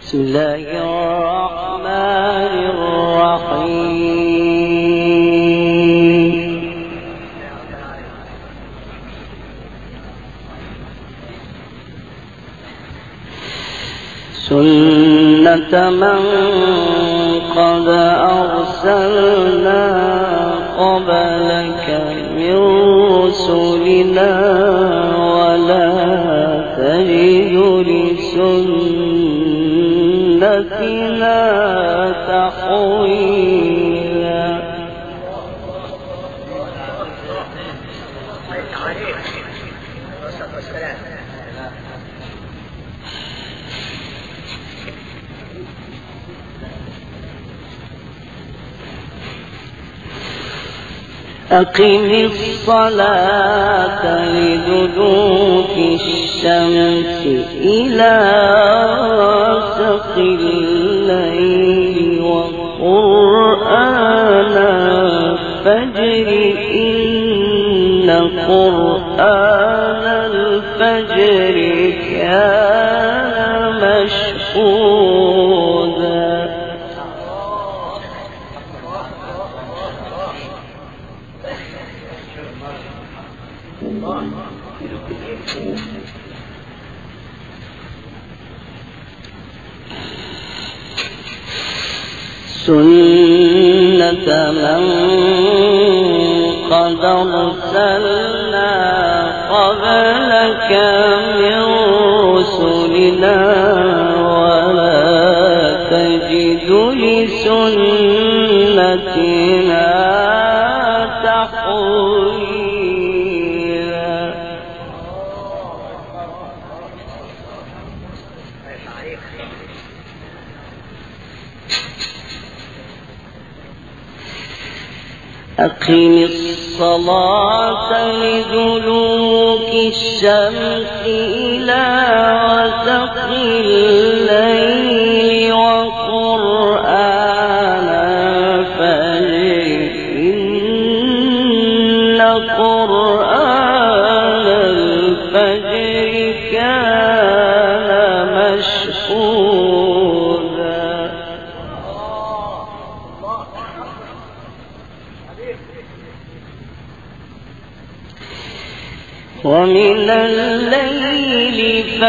بسم الله الرحمن الرحيم. سنة من قد أرسلنا قبلك من رسلنا ولا تجد لسنتنا تحويلا. أقم الصلاة لدلوك الشمس إلى غسق الليل وقرآن الفجر إن قرآن الفجر كان مشهودا. سنة من قد أرسلنا قبلك من رسلنا ولا تجد لسنتنا تحويلا. أقم الصلاة لدلوك الشمس إلى غسق الليل وقرآن الفجر إن قرآن الفجر كان مشهودا. ومن الليل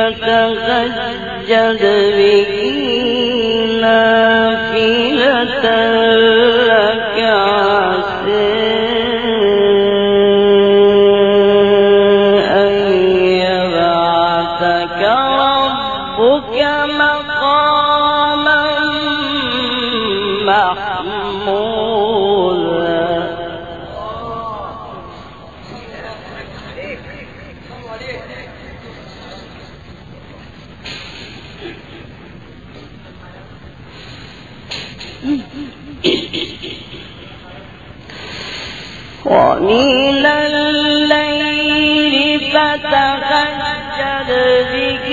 فتهجد به نافلة لك عسى أن يبعثك ربك مقاما محمودا. ومن الليل فتهجد به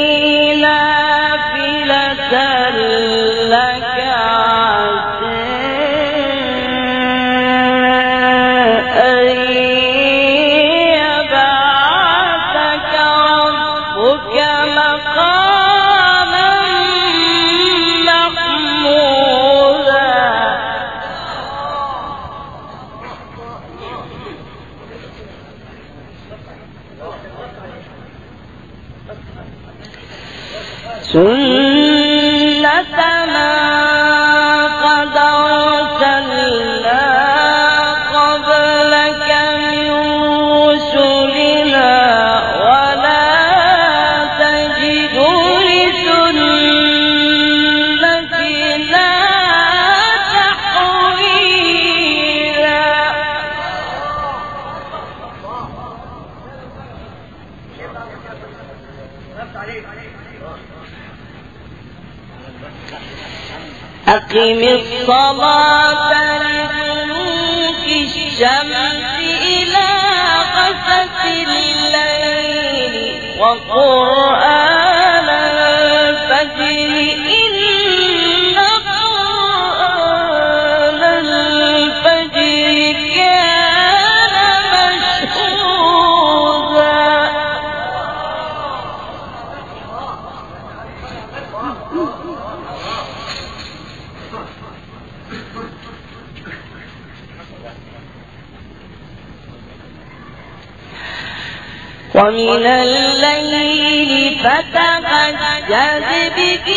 نافلة لك عسى أن يبعثك ربك مقاما محمودا. سنة من قد أرسلنا قبلك من رسلنا ولا تجد لسنتنا تحويلا. أقم الصلاة لدلوك الشمس إلى غسق الليل وقرآن الفجر إن قرآن الفجر كان مشهودا. ومن الليل فتهجد به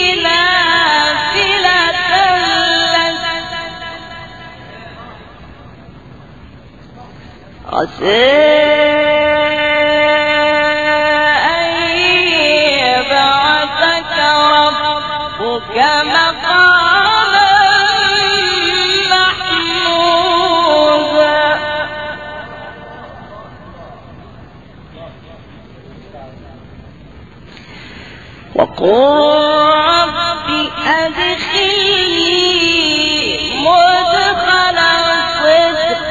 نافلة لك عسى أن يبعثك ربك مقاما محمودا وقل رب أدخلني مدخل صدق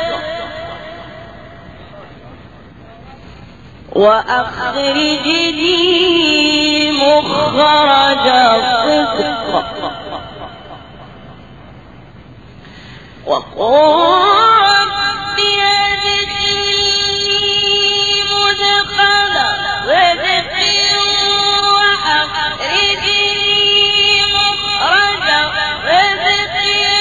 وأخرجني مخرج صدق وقل رب أدخلني مدخل صدق وأخرجني مخرج صدق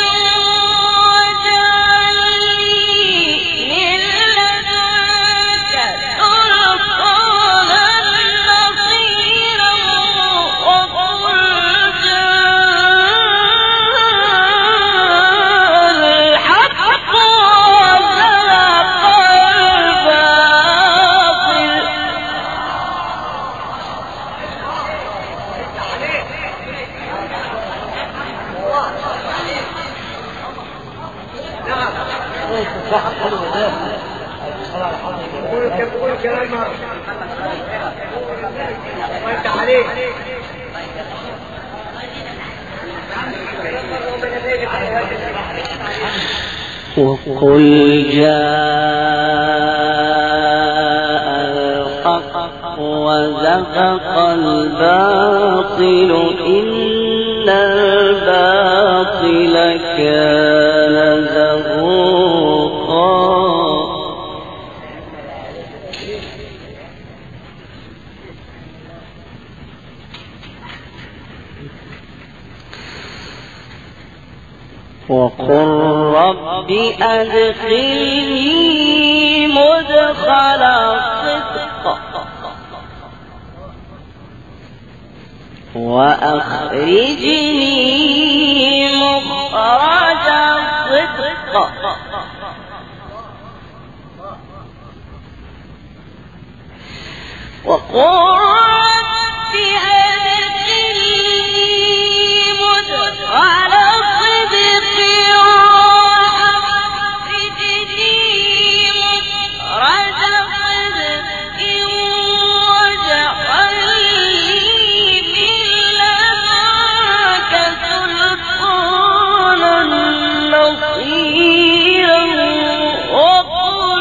واجعل لي من لدنك سلطانا نصيرا وقل جاء الحق وزهق الباطل قول كلام وانت عليك وقل جاء الحق وزهق الباطل إن الباطل كان زهوقا وقل رب أدخلني مدخل صدق وأخرجني مخرج صدق وقل رب أدخلني مدخل صدق وأخرجني مخرج صدق واجعل لي من لدنك سلطانا نصيرا وقل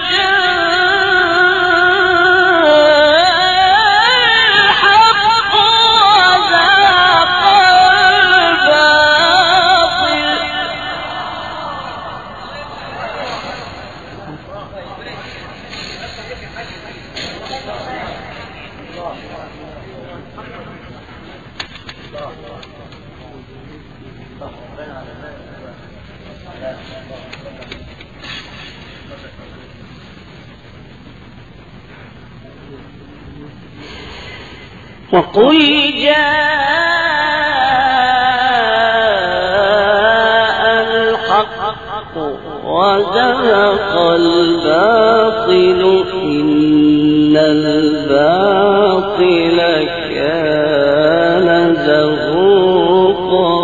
وقل جاء الحق وزهق الباطل إن الباطل كان زهوقا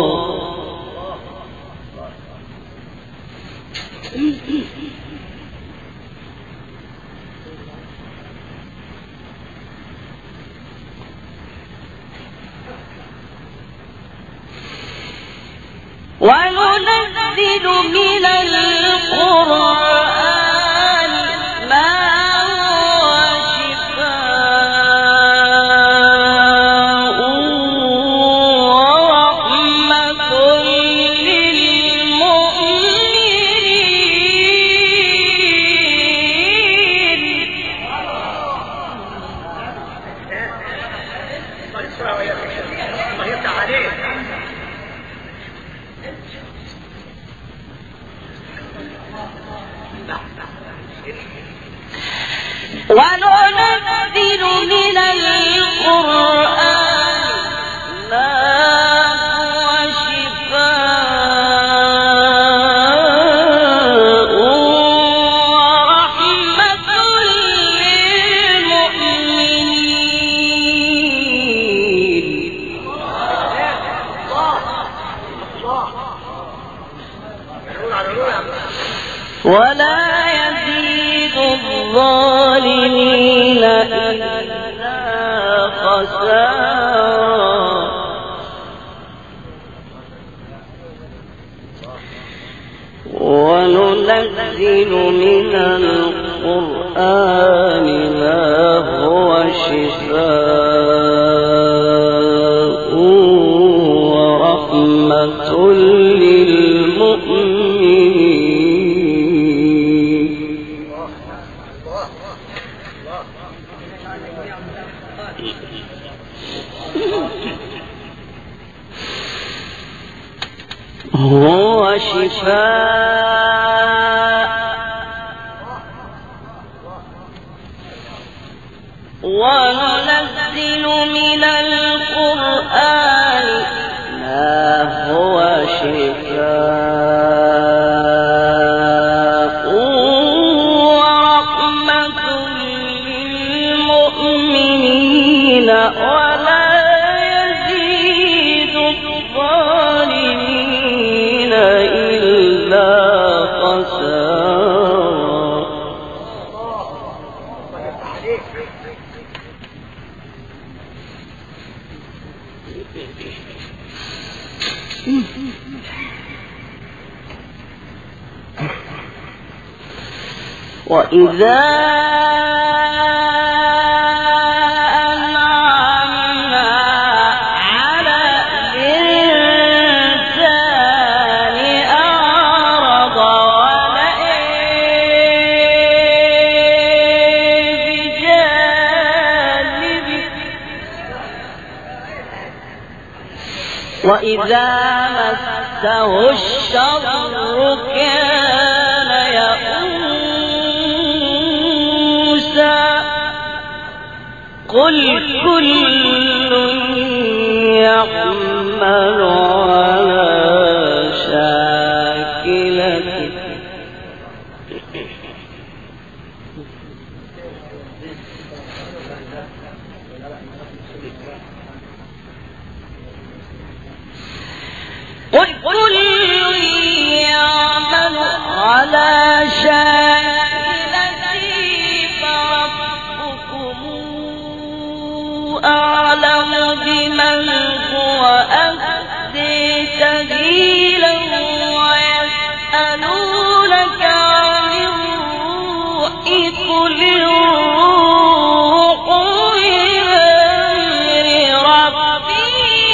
وننزل من القرآن ما هو شفاء ورحمة ولا يزيد الظالمين إلا خسارا وننزل من القرآن ما هو شفاء ورحمة للمؤمنين هو شفاء وننزل من القرآن ما هو شفاء ورحمة للمؤمنين ولا يزيد الظالمين إلا خسارا وإذا أنعمنا على الإنسان أعرض ونأى بجانبه وإذا مسه الشر كان يئوسا قل كل يعمل على شاكلته قل كل يعمل على شاكلته فربكم أعلم بمن هو أهدي سبيلا ويسألونك عن الروح قل الروح من أمر ربي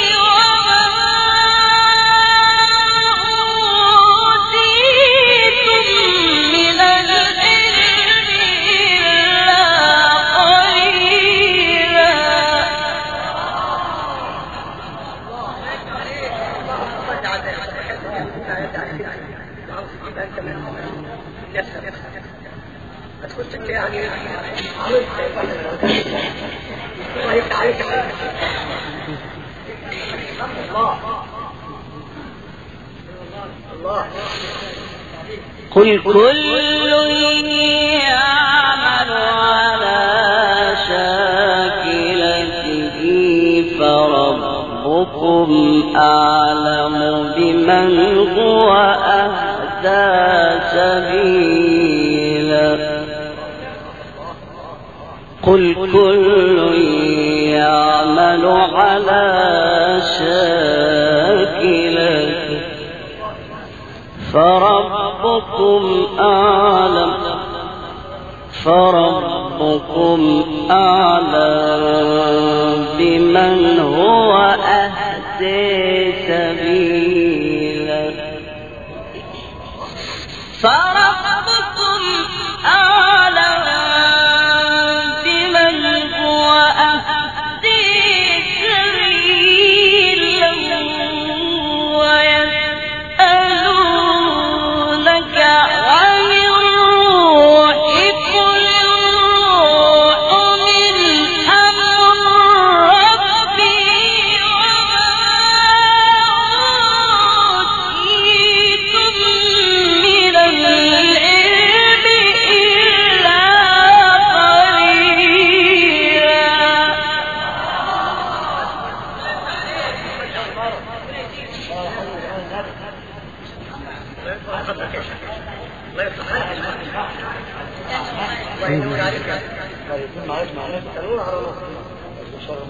قل كل يعمل على شاكلته فربكم أعلم بمن هو أهدى سبيلا قل كل يعمل على شاكلته فربكم أعلم بمن هو أهدى سبيلا فربكم أعلم بمن هو أهدى سبيلا ويسألونك عن الروح قل الروح من أمر ربي وما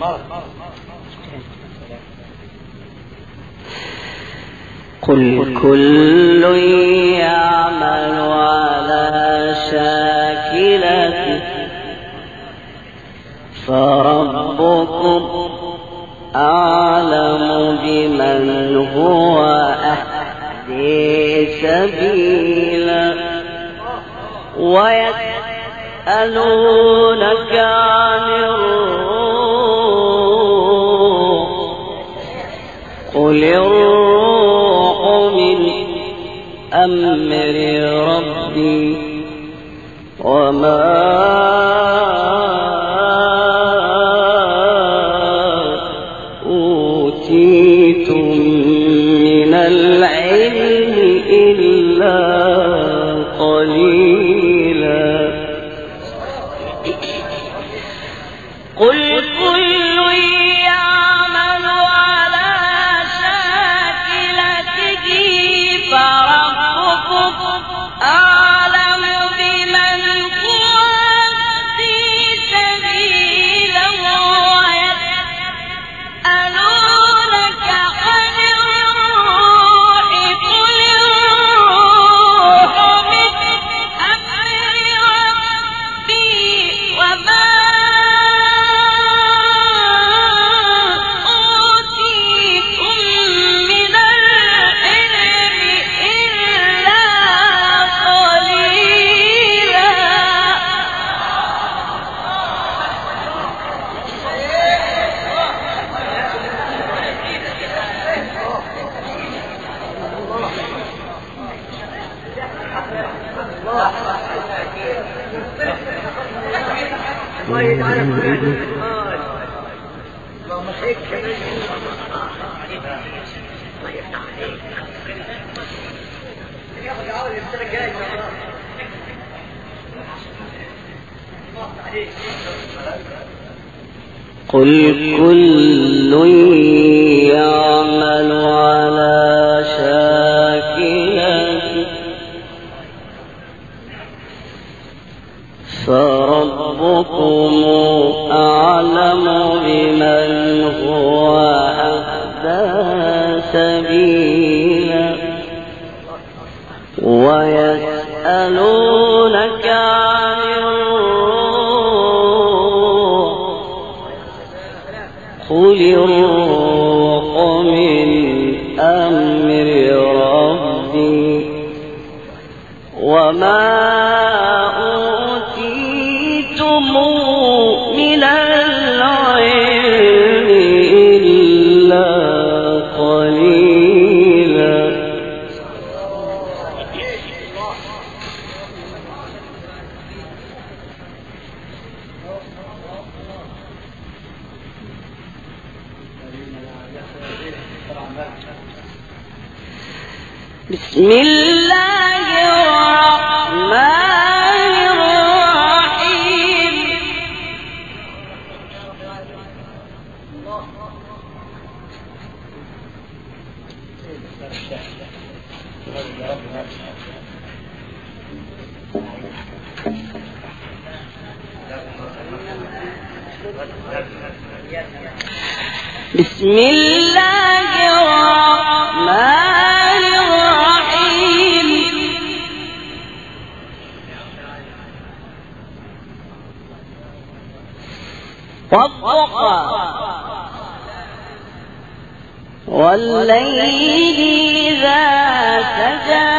قل كل يعمل على شاكلته فربكم أعلم بمن هو أهدي سبيلا ويسألونك عن الروح قل الروح من أمر ربي وما أوتيتم من العلم إلا قليلا قل كل يعمل على شاكلته فربكم أعلم بمن هو أهدي سبيلا ويسألونك عن الروح قل الروح من أمر ربي وما أوتيتم من العلم إلا قليلا قل كل يعمل على شاكلته فربكم أعلم بمن هو أهدى سبيلا ويسألونك عن الروح قل الروح من أمر ربي وما أوتيتم من العلم إلا قليلا بسم الله الرحمن الرحيم بسم الله الرحمن الرحيم والضحى والليل إذا سجى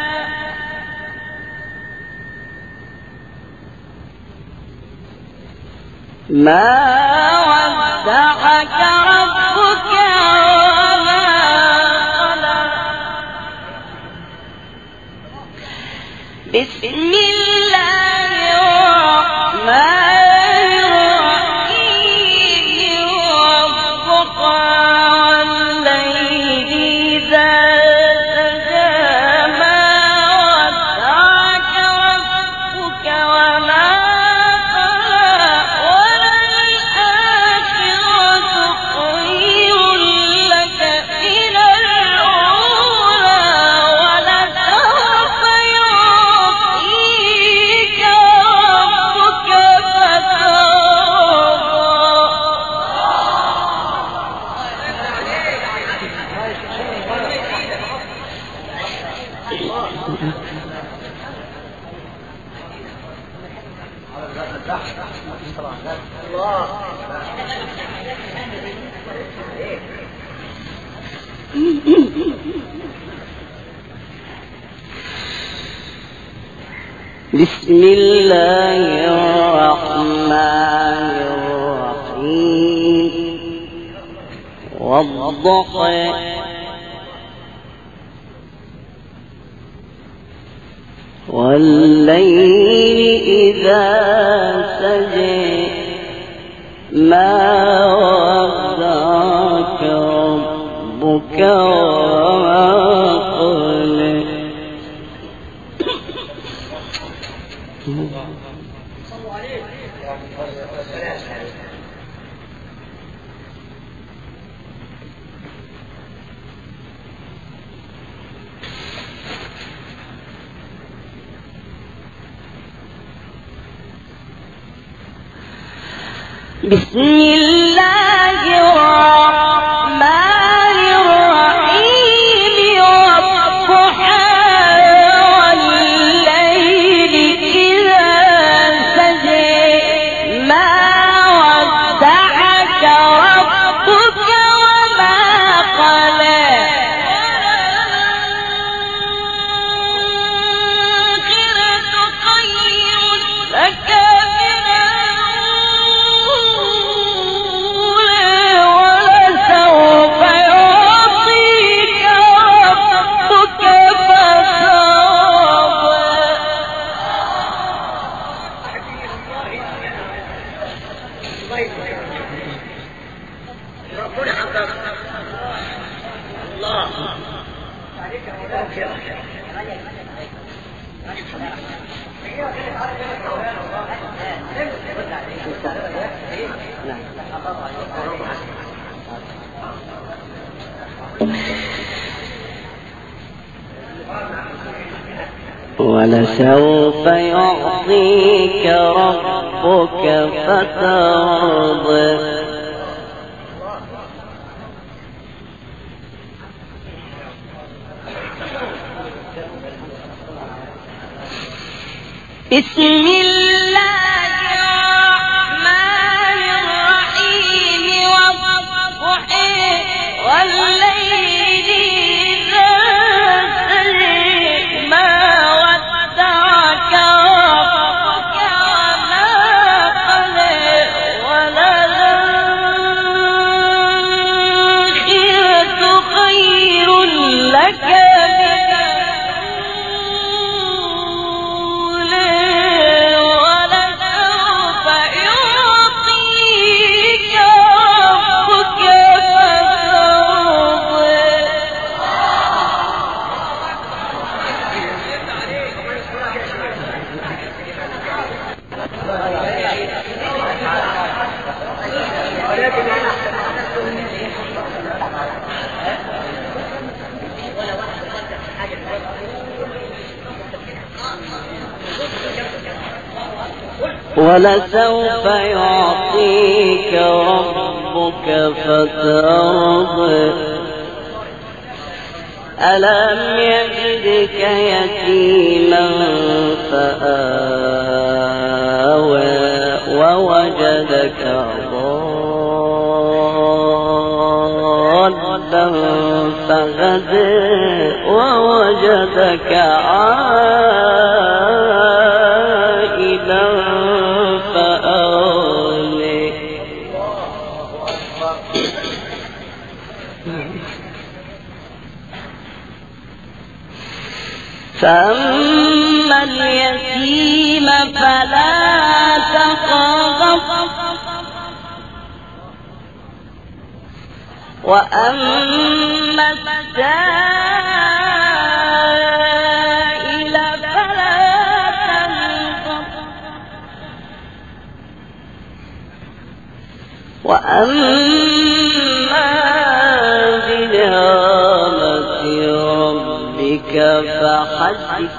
ما ودعك ربك وما قلى بسم الله الرحمن الرحيم والضحى والليل إذا سجى ما ودعك ربك وما قلى بسم الله الرحمن الرحيم والضحى والليل إذا سجى ما ودعك ربك وما قلى بسم الله الرحمن الرحيم والضحى والليل إذا سجى ما ودعك ربك وما قلى والآخرة خير لك ولسوف يعطيك ربك فترضى بسم الله الرحمن الرحيم والضحى والليل إذا سجى ما ودعك ربك وما قلى وللآخرة خير لك ولسوف يعطيك ربك فترضى ألم يجدك يتيما فآوى ووجدك ضالا فهدى ووجدك عائلا فأغنى فأما اليتيم فلا تقهر وأما السائل فلا تنهر وأما بنعمة ربك فحدث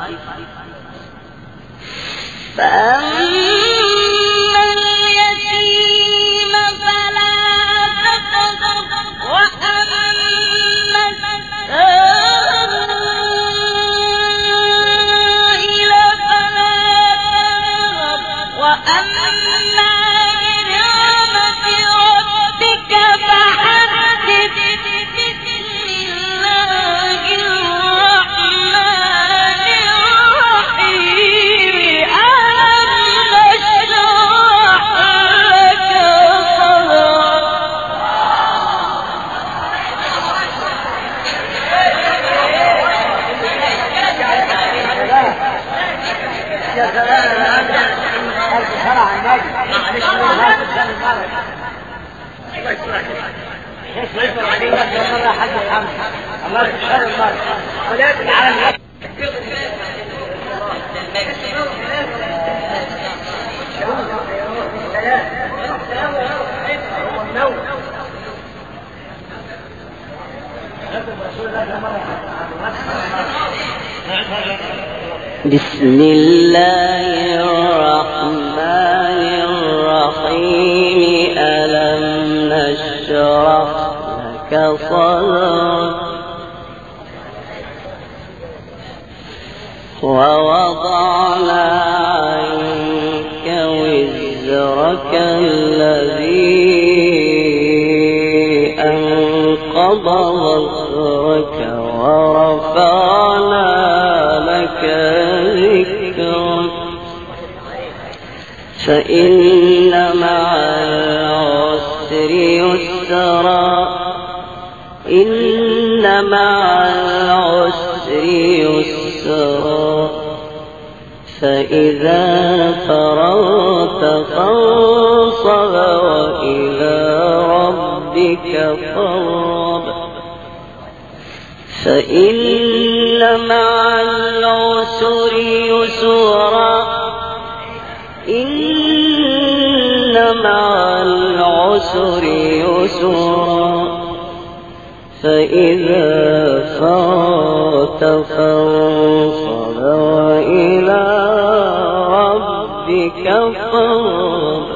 فأما اليتيم فلا تقهر وأما السائل فلا تنهر وأما بنعمة ربك فحدث بسم الله الرحمن الرحيم بسم الله الرحمن الرحيم ألم نشرح لك صدرك ووضعنا عنك وزرك الذي أنقض ظهرك ورفعنا لك ذكرك فإن مع العسر يسرا إن مع العسر يسرا فإذا فرغت فانصب وإلى ربك فارغب فإن مع العسر يسرا إن مع العسر يسرا فإذا فرغت فانصب وإلى ربك فارغب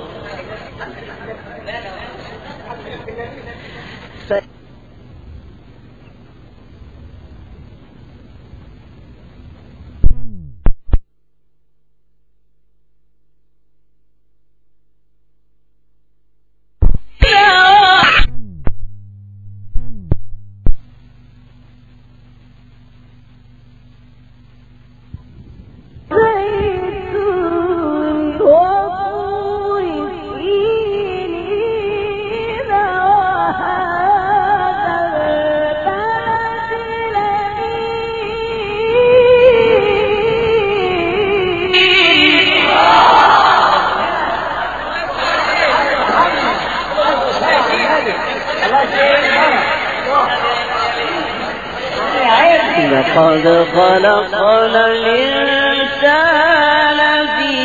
لقد خلقنا الإنسان في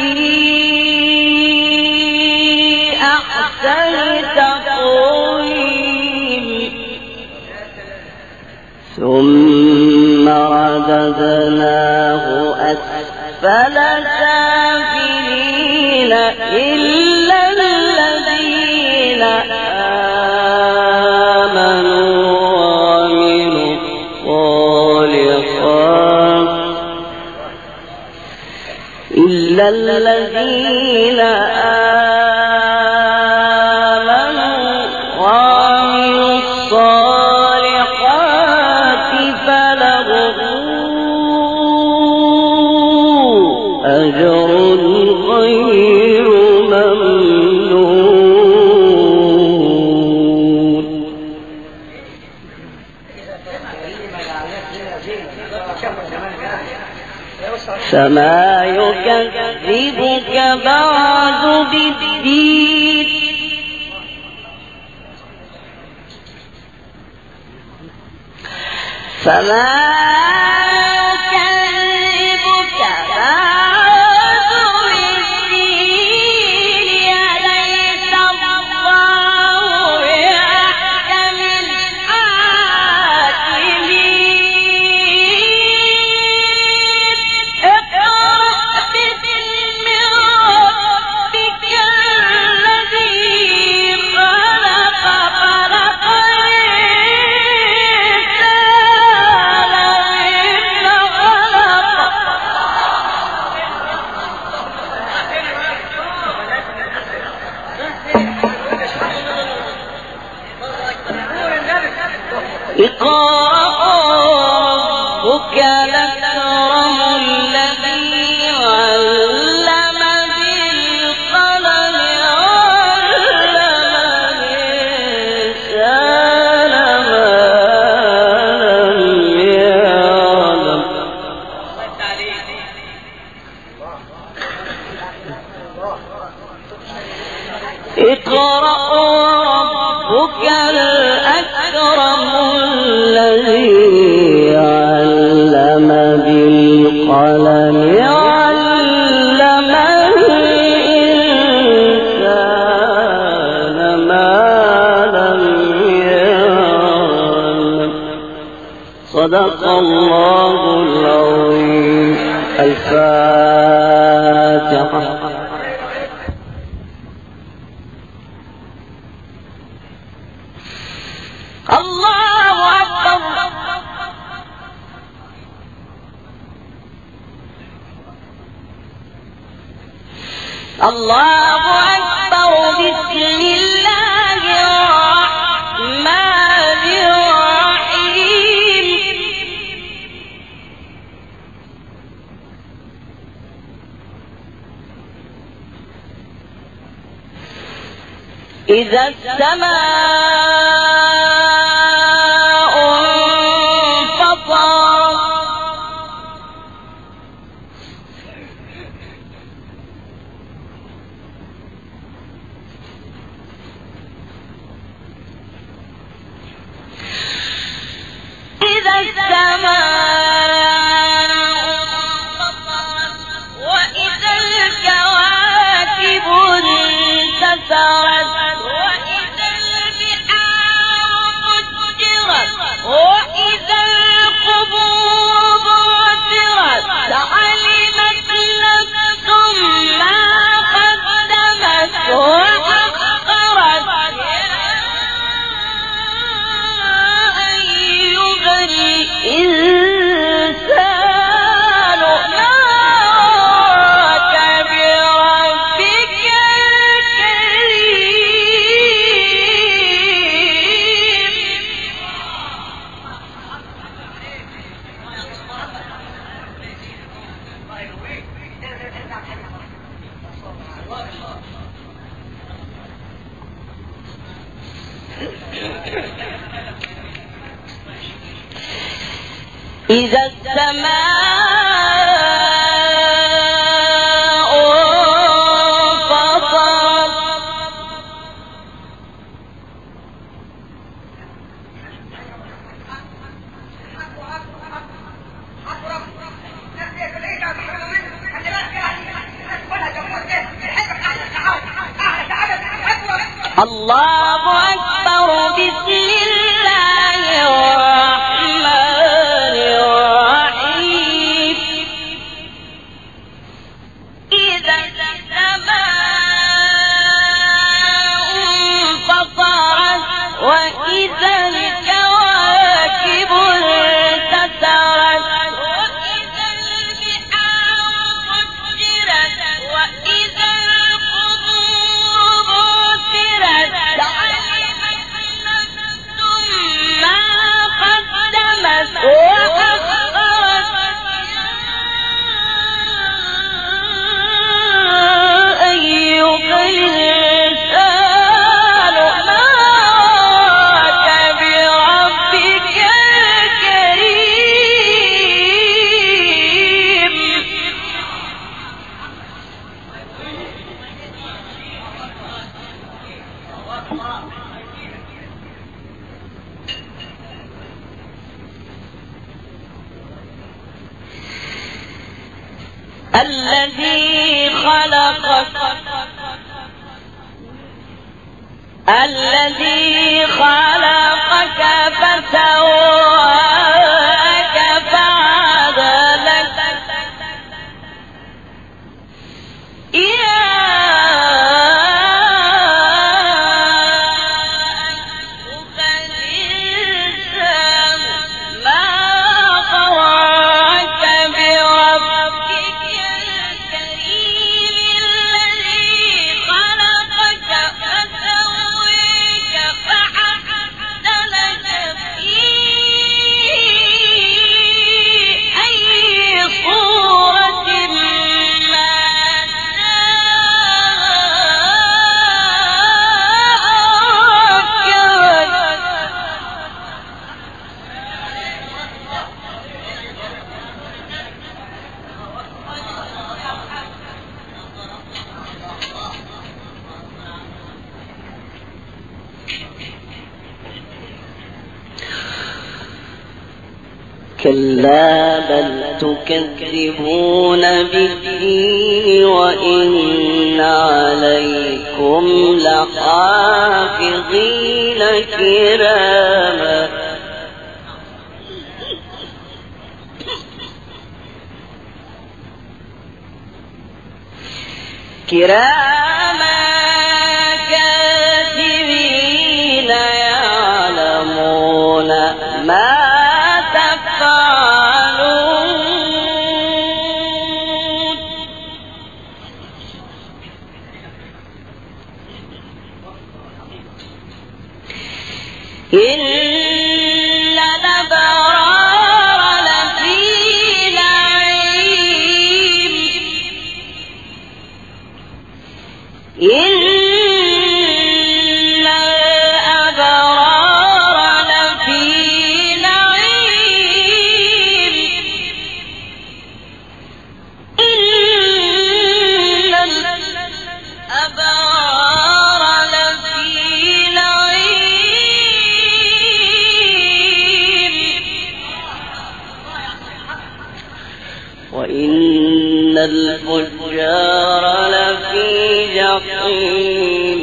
أحسن تقويم ثم رددناه أسفل سافلين إلا الذين الذين آمنوا وعملوا الصالحات فلهم أجر غير ممنون فما يكذبك بعد بالدين فما يكذبك بعد بالدين أليس الله بأحكم الحاكمين اقرأ باسم ربك الذي خلق خلق اقرأ ربك الأكرم الذي علم بالقلم علم الإنسان ما لم يعلم اقرأ ربك الأكرم الذي علم بالقلم علم الإنسان ما لم يعلم. صدق الله العظيم. الفاتحة. الله أكبر. الله أكبر. بسم الله الرحمن الرحيم. إذا السماء انفطرت إذا السماء انفطرت وإذا الكواكب انتثرت وإذا البحار فجرت وإذا القبور بعثرت لعلمت نفس ما قدمت وأخرت. الإنسان ما غرك بربك الكريم. إذا السماء انفطرت الله أكبر. بسم الله الرحمن الرحيم. إذا السماء انفطرت وإذا الكواكب انتثرت وإذا البحار فجرت وإذا القبور بعثرت لعلمت نفس ما قدمت وأخرت. أيها الإنسان ما غرك بربك الكريم. الذي خلقك فسواك فعدلك. يا أيها الإنسان ما غرك بربك الكريم الذي خلقك فسواك كلا بل تكذبون بالدين وإن عليكم لحافظين كراما كاتبين يعلمون ما تفعلون إن الأبرار لفي نعيم إن الأبرار لفي نعيم إن الأبرار لفي نعيم وإن الفجار لفي جحيم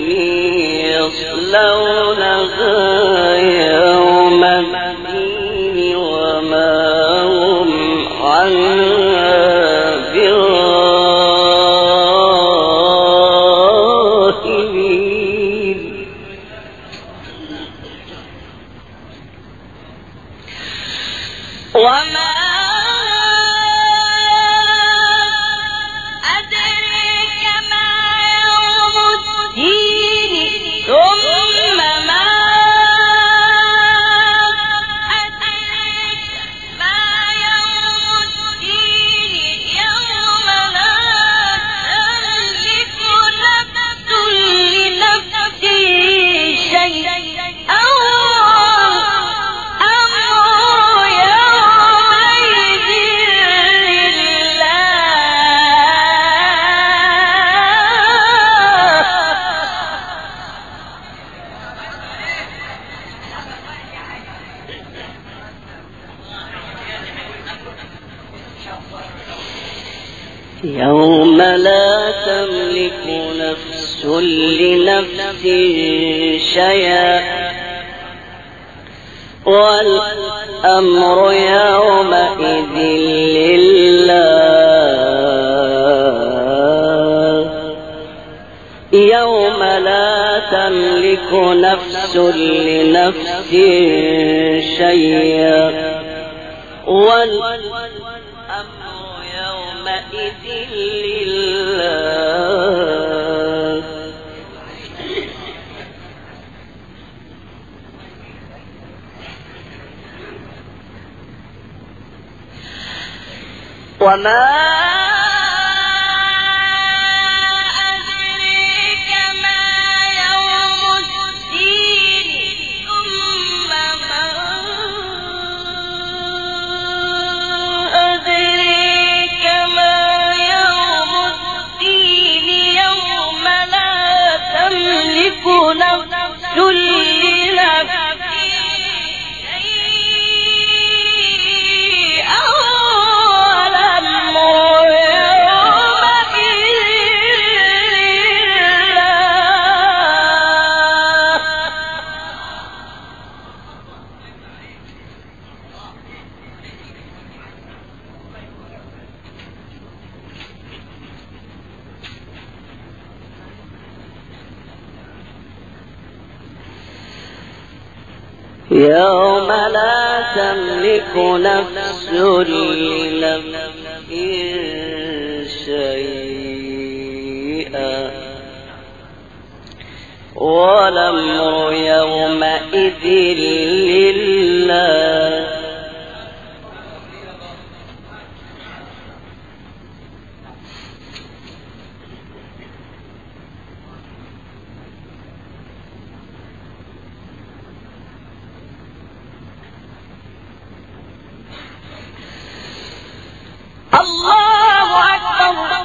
يصلونها يوم الدين وما هم عنها بغائبين وما أدريك ما يوم الدين ثم ما أدريك ما يوم الدين يوم لا تملك نفس لنفس شيئا يوم لا تملك نفس لنفس شيئا والأمر يومئذ لله يوم لا تملك نفس لنفس شيئا والأمر يومئذ لله وما أدريك ما يوم الدين ثم ما أدريك ما يوم الدين يوم لا تملك نفس لنفس شيئا يوم لا تملك نفس لنفس شيئا والأمر يومئذ لله الله أكبر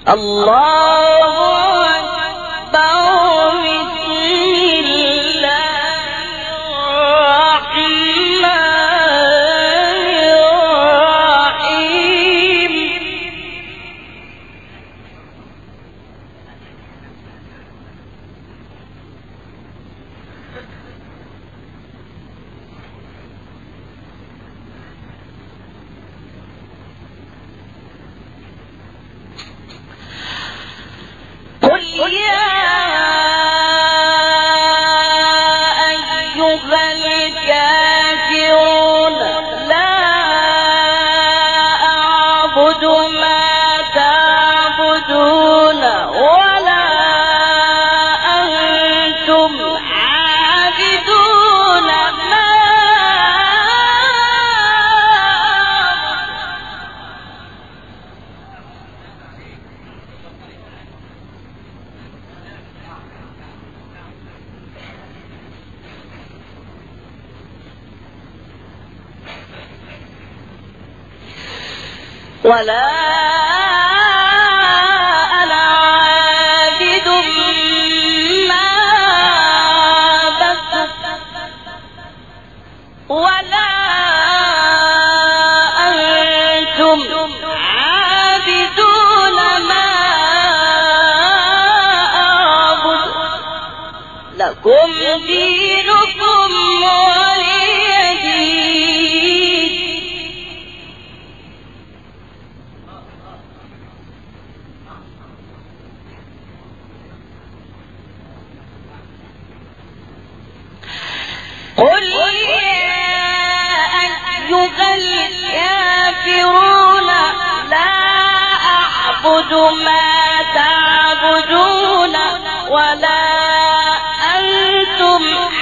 الله أكبر بسم الله الرحمن الرحيم قل يا أيها الكافرون لا أعبد ما تعبدون ولا أنتم عابدون ما ولا أنا عابد ما عبدتم ولا أنتم عابدون ما أعبد لكم دينكم ولي دين قل يا أيها الكافرون لا أعبد ما تعبدون ولا أنتم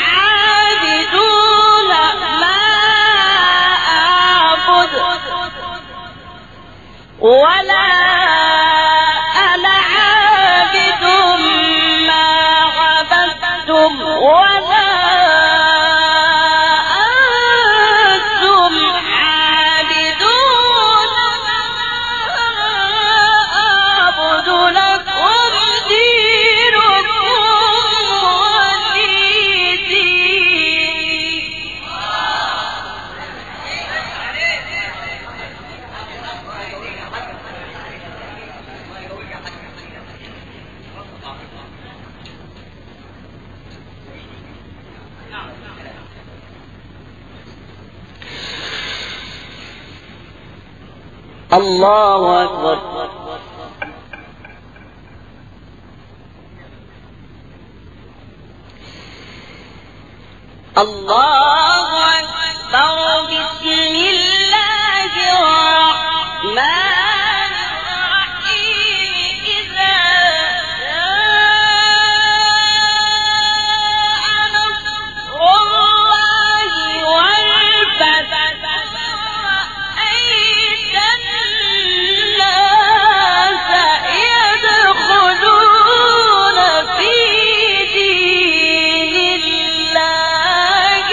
عابدون ما أعبد ولا أنا عابد ما عبدتم ولا أنتم عابدون ما أعبد لكم دينكم ولي دين الله أكبر الله أكبر بسم الله الرحمن الرحيم إذا جاء نصر الله والفتح ورأيت الناس يدخلون في دين الله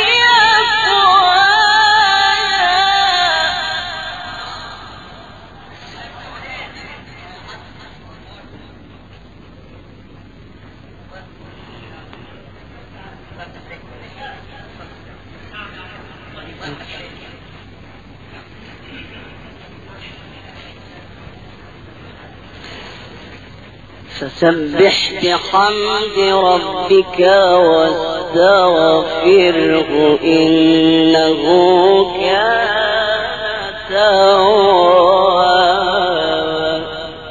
فسبح بحمد ربك واستغفره إنه كان توابا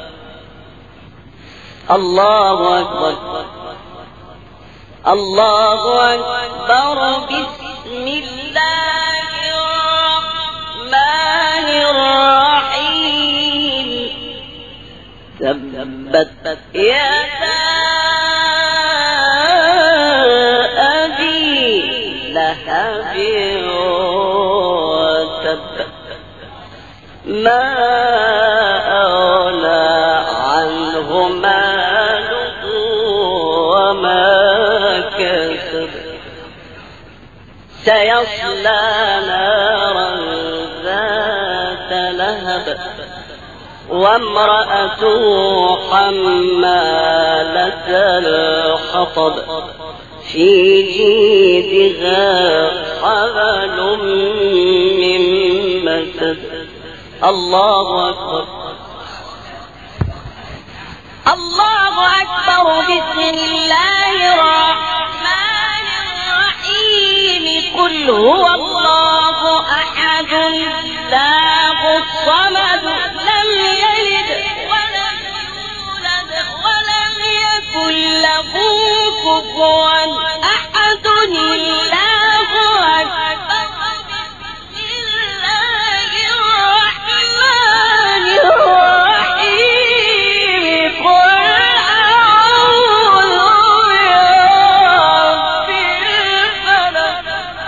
الله أكبر الله أكبر بسم الله الرحمن الرحيم تبت يدا أبي لهب وتب ما أغنى عنه ماله وما كسب سيصلى نارا ذات لهب وامرأته حمالة الحطب في جيدها حبل من مسد. الله أكبر. الله أكبر. بسم الله الرحمن الرحيم. قل هو الله أحد الله الصمد لم يلد ولم يولد ولم يكن له كفوا أحد. الله أكبر. بسم الله الرحمن الرحيم. قل أعوذ برب الفلق.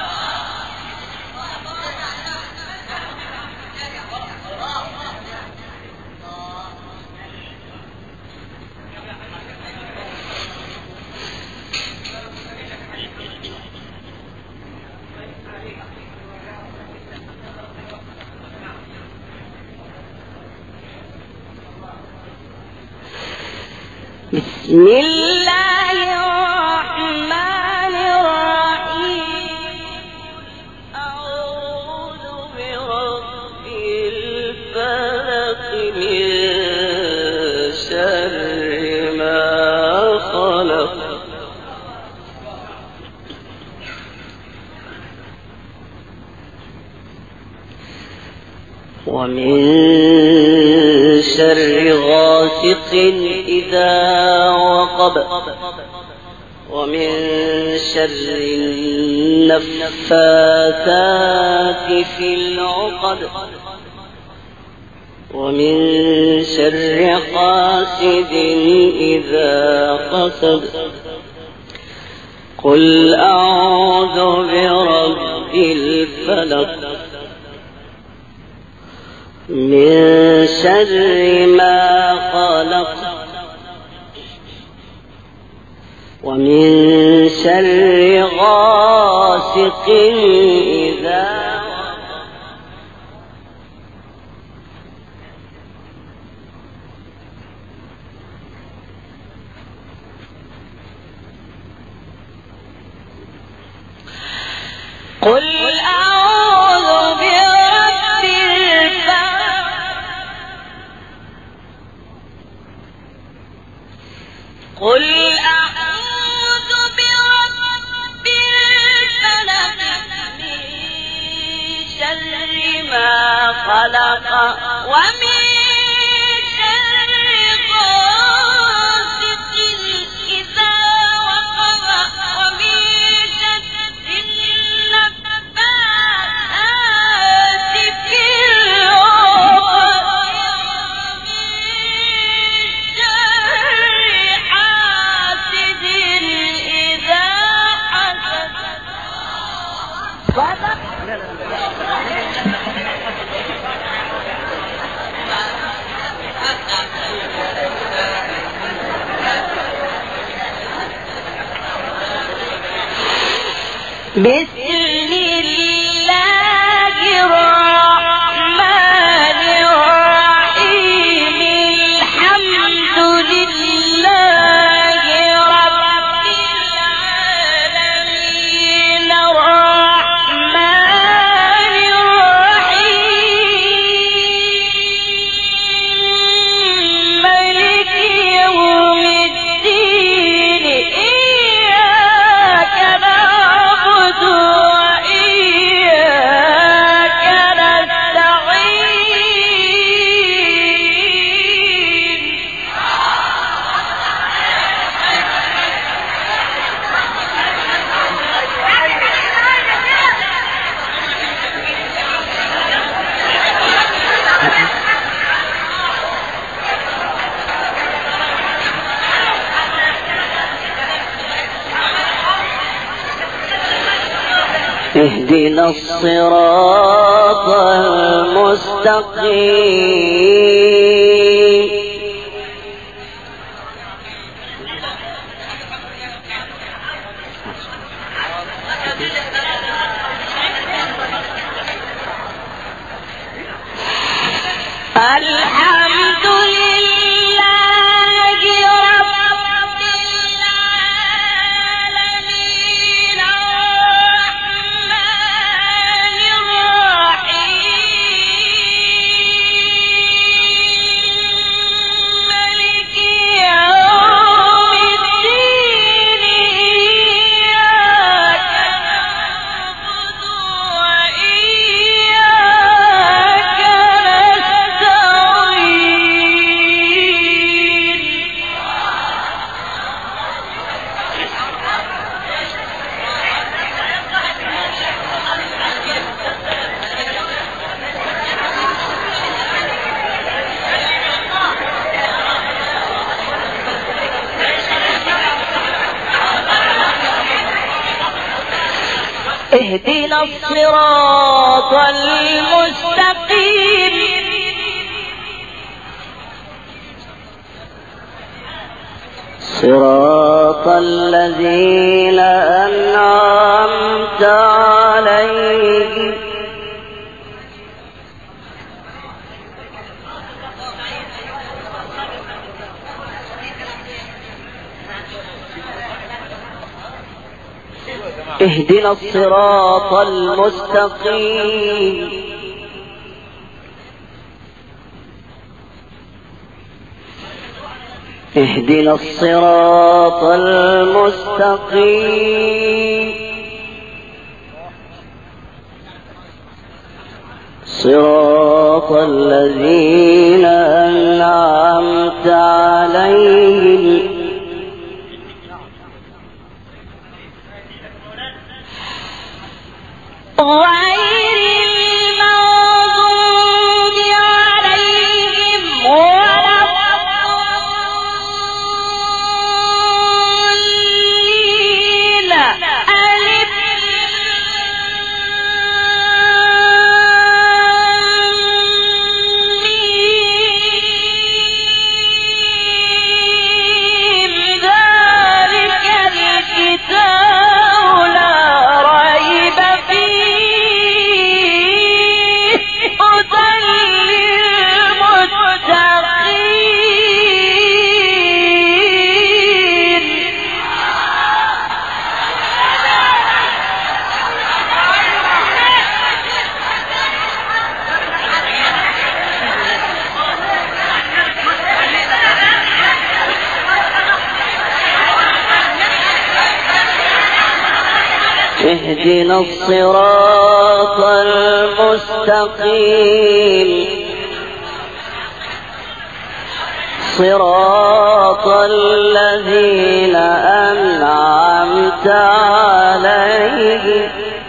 بسم الله الرحمن الرحيم. أعوذ برب الفلق من شر ما خلق. ومن شر غاسق إذا وقب. ومن شر النفاثات في العقد. ومن شر حاسد إذا حسد. قل أعوذ برب الفلق من شر ما خلق. ومن شر غاسق إذا قل أعوذ برب الفلق. قل أعوذ برب الفلق من شر ما خلق. ومن شر غاسق إذا وقب. ومن شر النفاثات في العقد. ومن شر حاسد إذا حسد. بسم الله الرحمن الرحيم. الحمد لله رب العالمين. الرحمن الرحيم. مالك يوم الدين. إياك نعبد وإياك نستعين. اهدنا الصراط المستقيم. الحمد اهدنا الصراط المستقيم صراط الذين أنعمت عليهم اهدنا الصراط المستقيم اهدنا الصراط المستقيم صراط الذين أنعمت عليهم غير المغضوب عليهم ولا الضالين ألف ميم ذلك الكتاب لا ريب فيه هدى للمتقين اهدنا الصراط المستقيم صراط الذين أنعمت عليهم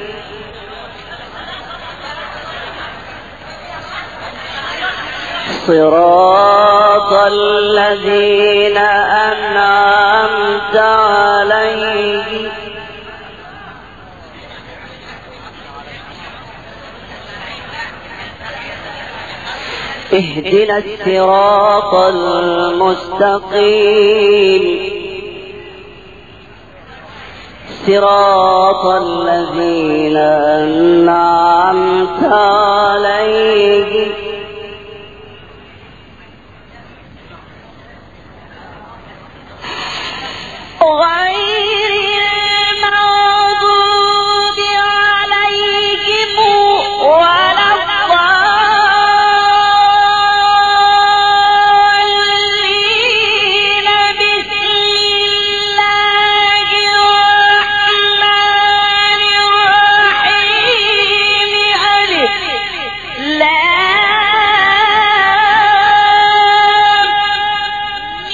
صراط الذين أنعمت عليهم اهدنا الصراط المستقيم صراط الذين أنعمت عليهم غير المغضوب عليهم ولا الضالين بسم الله الرحمن الرحيم ألف لام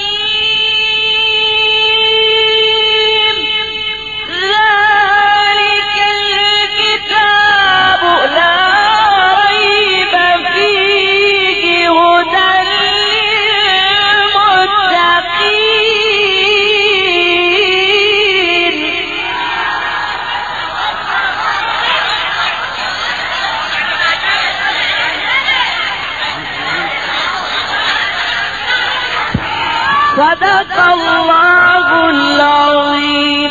ميم ذلك الكتاب لا ريب فيه هدى للمتقين صدق الله العظيم